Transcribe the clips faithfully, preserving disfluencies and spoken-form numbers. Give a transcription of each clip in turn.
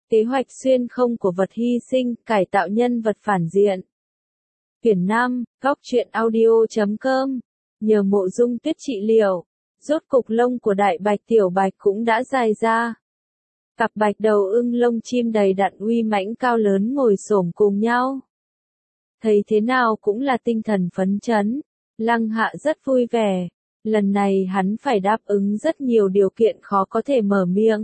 Kế hoạch xuyên không của vật hy sinh, cải tạo nhân vật phản diện. Tuyển Nam, góc truyện audio chấm com. Nhờ Mộ Dung Tuyết trị liệu, rốt cục lông của đại bạch tiểu bạch cũng đã dài ra. Cặp bạch đầu ưng lông chim đầy đặn uy mãnh cao lớn ngồi xổm cùng nhau. Thấy thế nào cũng là tinh thần phấn chấn. Lăng Hạ rất vui vẻ. Lần này hắn phải đáp ứng rất nhiều điều kiện khó có thể mở miệng.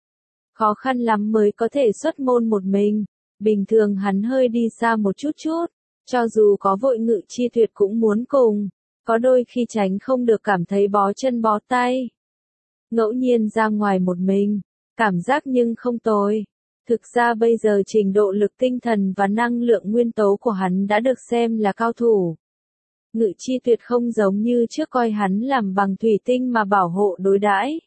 Khó khăn lắm mới có thể xuất môn một mình. Bình thường hắn hơi đi xa một chút chút. Cho dù có vội Ngự Chi Tuyệt cũng muốn cùng. Có đôi khi tránh không được cảm thấy bó chân bó tay. Ngẫu nhiên ra ngoài một mình. Cảm giác nhưng không tồi. Thực ra bây giờ trình độ lực tinh thần và năng lượng nguyên tố của hắn đã được xem là cao thủ. Ngự Chi Tuyệt không giống như trước coi hắn làm bằng thủy tinh mà bảo hộ đối đãi.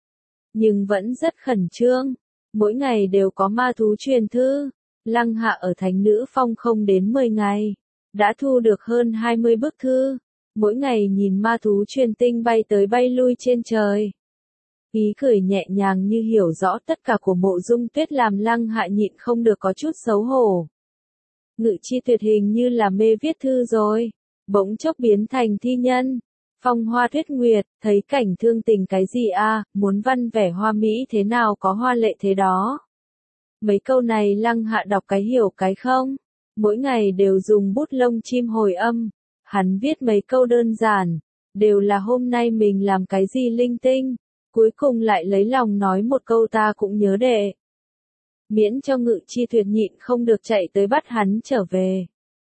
Nhưng vẫn rất khẩn trương. Mỗi ngày đều có ma thú truyền thư. Lăng Hạ ở Thánh Nữ Phong không đến mười ngày. Đã thu được hơn hai mươi bức thư. Mỗi ngày nhìn ma thú truyền tinh bay tới bay lui trên trời. Ý cười nhẹ nhàng như hiểu rõ tất cả của Mộ Dung Tuyết làm Lăng Hạ nhịn không được có chút xấu hổ. Ngự Chi Tuyệt hình như là mê viết thư rồi. Bỗng chốc biến thành thi nhân. Phong hoa tuyết nguyệt, thấy cảnh thương tình cái gì a, muốn văn vẻ hoa mỹ thế nào có hoa lệ thế đó. Mấy câu này Lăng Hạ đọc cái hiểu cái không. Mỗi ngày đều dùng bút lông chim hồi âm. Hắn viết mấy câu đơn giản. Đều là hôm nay mình làm cái gì linh tinh. Cuối cùng lại lấy lòng nói một câu ta cũng nhớ đệ. Miễn cho Ngự Chi Tuyệt nhịn không được chạy tới bắt hắn trở về.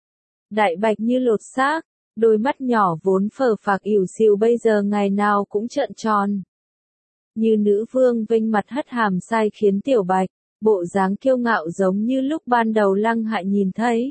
Đại bạch như lột xác. Đôi mắt nhỏ vốn phờ phạc ỉu xìu bây giờ ngày nào cũng trợn tròn. Như nữ vương vênh mặt hất hàm sai khiến tiểu bạch, bộ dáng kiêu ngạo giống như lúc ban đầu Lăng Hạ nhìn thấy.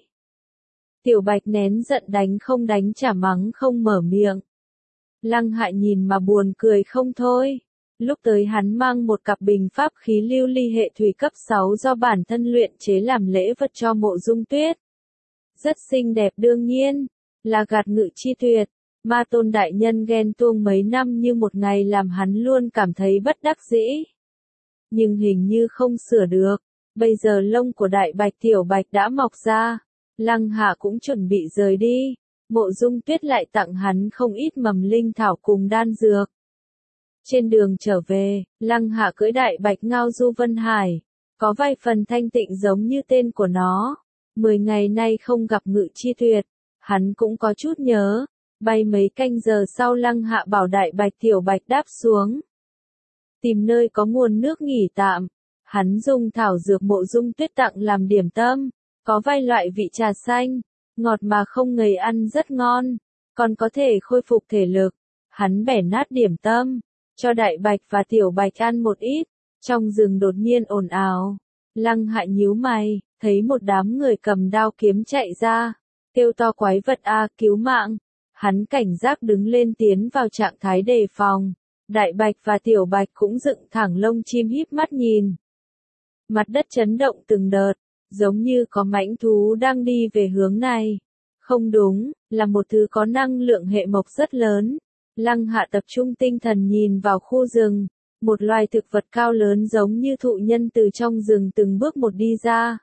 Tiểu bạch nén giận đánh không đánh trả mắng không mở miệng. Lăng Hạ nhìn mà buồn cười không thôi. Lúc tới hắn mang một cặp bình pháp khí lưu ly hệ thủy cấp sáu do bản thân luyện chế làm lễ vật cho Mộ Dung Tuyết. Rất xinh đẹp đương nhiên. Là gạt Ngự Chi Tuyệt, Ma Tôn đại nhân ghen tuông mấy năm như một ngày làm hắn luôn cảm thấy bất đắc dĩ. Nhưng hình như không sửa được, bây giờ lông của đại bạch tiểu bạch đã mọc ra, Lăng Hạ cũng chuẩn bị rời đi, Mộ Dung Tuyết lại tặng hắn không ít mầm linh thảo cùng đan dược. Trên đường trở về, Lăng Hạ cưỡi đại bạch ngao du Vân Hải, có vài phần thanh tịnh giống như tên của nó, mười ngày nay không gặp Ngự Chi Tuyệt. Hắn cũng có chút nhớ, bay mấy canh giờ sau Lăng Hạ bảo đại bạch tiểu bạch đáp xuống. Tìm nơi có nguồn nước nghỉ tạm, hắn dùng thảo dược Mộ Dung Tuyết tặng làm điểm tâm, có vài loại vị trà xanh, ngọt mà không ngấy ăn rất ngon, còn có thể khôi phục thể lực. Hắn bẻ nát điểm tâm, cho đại bạch và tiểu bạch ăn một ít, trong rừng đột nhiên ồn ào. Lăng Hạ nhíu mày, thấy một đám người cầm đao kiếm chạy ra. Kêu to quái vật a, cứu mạng. Hắn cảnh giác đứng lên tiến vào trạng thái đề phòng. Đại bạch và tiểu bạch cũng dựng thẳng lông chim híp mắt nhìn. Mặt đất chấn động từng đợt, giống như có mãnh thú đang đi về hướng này. Không đúng, là một thứ có năng lượng hệ mộc rất lớn. Lăng Hạ tập trung tinh thần nhìn vào khu rừng. Một loài thực vật cao lớn giống như thụ nhân từ trong rừng từng bước một đi ra.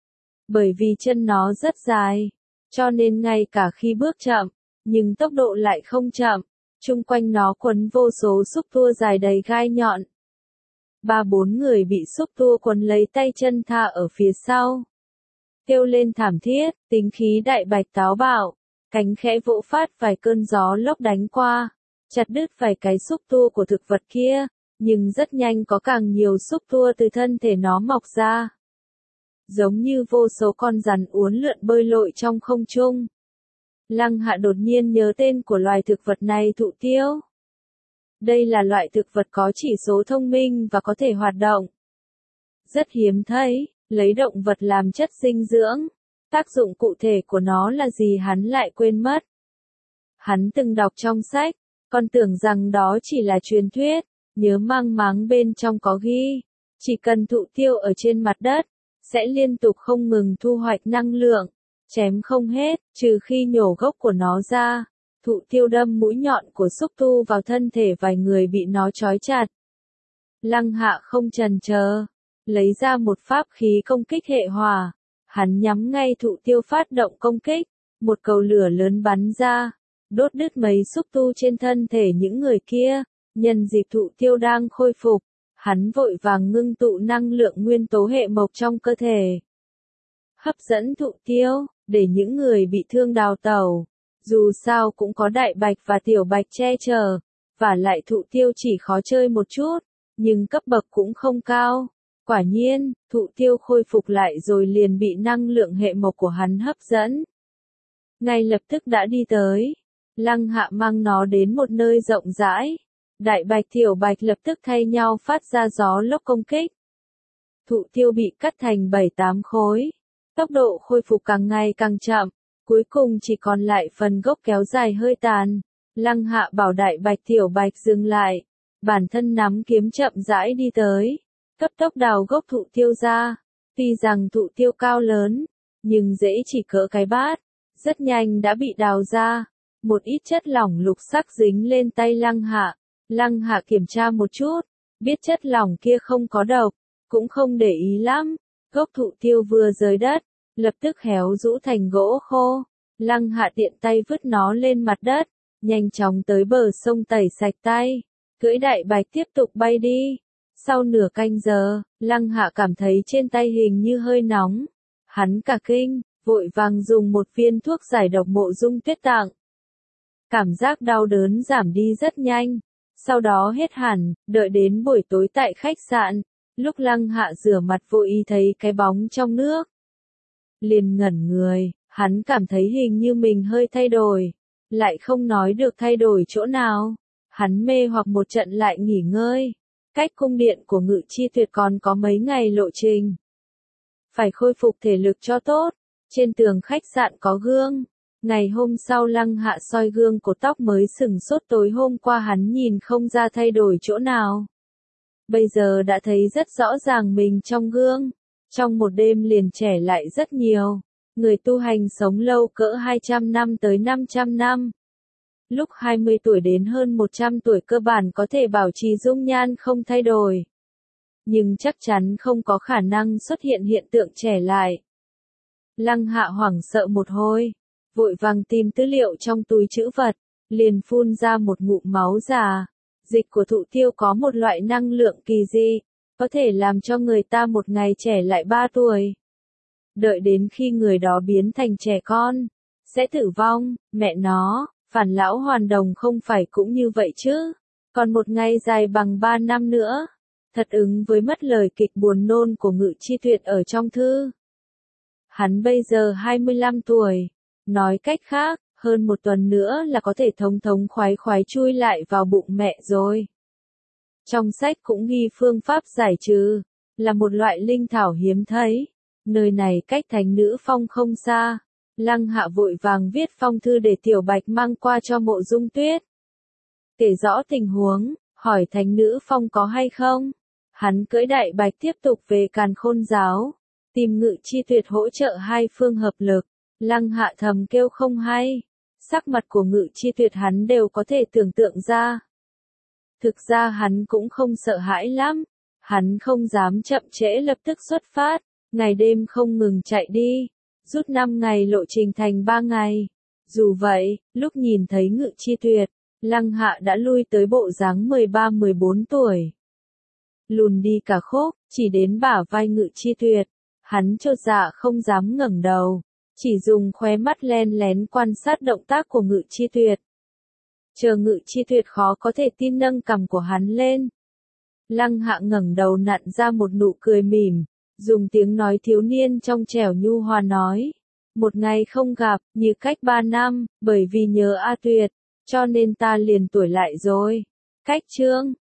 Bởi vì chân nó rất dài. Cho nên ngay cả khi bước chậm, nhưng tốc độ lại không chậm, chung quanh nó quấn vô số xúc tua dài đầy gai nhọn. Ba bốn người bị xúc tua quấn lấy tay chân tha ở phía sau. Kêu lên thảm thiết, tính khí đại bạch táo bạo, cánh khẽ vỗ phát vài cơn gió lốc đánh qua, chặt đứt vài cái xúc tua của thực vật kia, nhưng rất nhanh có càng nhiều xúc tua từ thân thể nó mọc ra. Giống như vô số con rắn uốn lượn bơi lội trong không trung. Lăng Hạ đột nhiên nhớ tên của loài thực vật này, thụ tiêu. Đây là loại thực vật có chỉ số thông minh và có thể hoạt động. Rất hiếm thấy, lấy động vật làm chất dinh dưỡng. Tác dụng cụ thể của nó là gì hắn lại quên mất. Hắn từng đọc trong sách, còn tưởng rằng đó chỉ là truyền thuyết, nhớ mang máng bên trong có ghi. Chỉ cần thụ tiêu ở trên mặt đất, sẽ liên tục không ngừng thu hoạch năng lượng, chém không hết, trừ khi nhổ gốc của nó ra. Thụ tiêu đâm mũi nhọn của xúc tu vào thân thể vài người bị nó trói chặt. Lăng Hạ không chần chờ, lấy ra một pháp khí công kích hệ hỏa. Hắn nhắm ngay Thụ Tiêu phát động công kích, một cầu lửa lớn bắn ra, đốt đứt mấy xúc tu trên thân thể những người kia. Nhân dịp Thụ Tiêu đang khôi phục, hắn vội vàng ngưng tụ năng lượng nguyên tố hệ mộc trong cơ thể. Hấp dẫn Thụ Tiêu, để những người bị thương đào tẩu. Dù sao cũng có Đại Bạch và Tiểu Bạch che chở, và lại Thụ Tiêu chỉ khó chơi một chút, nhưng cấp bậc cũng không cao. Quả nhiên, Thụ Tiêu khôi phục lại rồi liền bị năng lượng hệ mộc của hắn hấp dẫn. Ngay lập tức đã đi tới. Lăng Hạ mang nó đến một nơi rộng rãi. Đại Bạch Tiểu Bạch lập tức thay nhau phát ra gió lốc công kích. Thụ Tiêu bị cắt thành bảy tám khối. Tốc độ khôi phục càng ngày càng chậm, cuối cùng chỉ còn lại phần gốc kéo dài hơi tàn. Lăng Hạ bảo Đại Bạch Tiểu Bạch dừng lại, bản thân nắm kiếm chậm rãi đi tới, cấp tốc đào gốc Thụ Tiêu ra. Tuy rằng Thụ Tiêu cao lớn, nhưng rễ chỉ cỡ cái bát, rất nhanh đã bị đào ra. Một ít chất lỏng lục sắc dính lên tay Lăng Hạ. Lăng Hạ kiểm tra một chút, biết chất lỏng kia không có độc, cũng không để ý lắm. Gốc Thụ Tiêu vừa rời đất, lập tức héo rũ thành gỗ khô. Lăng Hạ tiện tay vứt nó lên mặt đất, nhanh chóng tới bờ sông tẩy sạch tay, cưỡi Đại Bạch tiếp tục bay đi. Sau nửa canh giờ, Lăng Hạ cảm thấy trên tay hình như hơi nóng. Hắn cả kinh, vội vàng dùng một viên thuốc giải độc Mộ Dung Tuyết tặng. Cảm giác đau đớn giảm đi rất nhanh, sau đó hết hẳn. Đợi đến buổi tối tại khách sạn, lúc Lăng Hạ rửa mặt vô ý thấy cái bóng trong nước, liền ngẩn người. Hắn cảm thấy hình như mình hơi thay đổi, lại không nói được thay đổi chỗ nào. Hắn mê hoặc một trận lại nghỉ ngơi. Cách cung điện của Ngự Chi Tuyệt còn có mấy ngày lộ trình. Phải khôi phục thể lực cho tốt. Trên tường khách sạn có gương. Ngày hôm sau Lăng Hạ soi gương cột tóc mới sừng sốt tối hôm qua hắn nhìn không ra thay đổi chỗ nào. Bây giờ đã thấy rất rõ ràng mình trong gương. Trong một đêm liền trẻ lại rất nhiều. Người tu hành sống lâu cỡ hai trăm năm tới năm trăm năm. Lúc hai mươi tuổi đến hơn một trăm tuổi cơ bản có thể bảo trì dung nhan không thay đổi. Nhưng chắc chắn không có khả năng xuất hiện hiện tượng trẻ lại. Lăng Hạ hoảng sợ một hồi, vội vàng tìm tư liệu trong túi trữ vật, liền phun ra một ngụm máu già. Dịch của Thụ Tiêu có một loại năng lượng kỳ dị, có thể làm cho người ta một ngày trẻ lại ba tuổi. Đợi đến khi người đó biến thành trẻ con, sẽ tử vong. Mẹ nó, Phản Lão Hoàn Đồng không phải cũng như vậy chứ? Còn một ngày dài bằng ba năm nữa. Thật ứng với mất lời kịch buồn nôn của Ngự Chi Tuyệt ở trong thư. Hắn bây giờ hai mươi lăm tuổi. Nói cách khác, hơn một tuần nữa là có thể thống thống khoái khoái chui lại vào bụng mẹ rồi. Trong sách cũng ghi phương pháp giải trừ, là một loại linh thảo hiếm thấy. Nơi này cách Thánh Nữ Phong không xa. Lăng Hạ vội vàng viết phong thư để Tiểu Bạch mang qua cho Mộ Dung Tuyết. Kể rõ tình huống, hỏi Thánh Nữ Phong có hay không. Hắn cưỡi Đại Bạch tiếp tục về Càn Khôn Giáo, tìm Ngự Chi Tuyệt hỗ trợ hai phương hợp lực. Lăng Hạ thầm kêu không hay. Sắc mặt của Ngự Chi Tuyệt hắn đều có thể tưởng tượng ra. Thực ra hắn cũng không sợ hãi lắm. Hắn không dám chậm trễ lập tức xuất phát. Ngày đêm không ngừng chạy đi. Rút năm ngày lộ trình thành ba ngày. Dù vậy, lúc nhìn thấy Ngự Chi Tuyệt, Lăng Hạ đã lui tới bộ dáng mười ba mười bốn tuổi. Lùn đi cả khúc, chỉ đến bả vai Ngự Chi Tuyệt. Hắn chột dạ không dám ngẩng đầu. Chỉ dùng khóe mắt len lén quan sát động tác của Ngự Chi Tuyệt. Chờ Ngự Chi Tuyệt khó có thể tin nâng cằm của hắn lên. Lăng Hạ ngẩng đầu nặn ra một nụ cười mỉm, dùng tiếng nói thiếu niên trong trẻo nhu hòa nói. Một ngày không gặp, như cách ba năm, bởi vì nhớ A Tuyệt, cho nên ta liền tuổi lại rồi. Cách chương,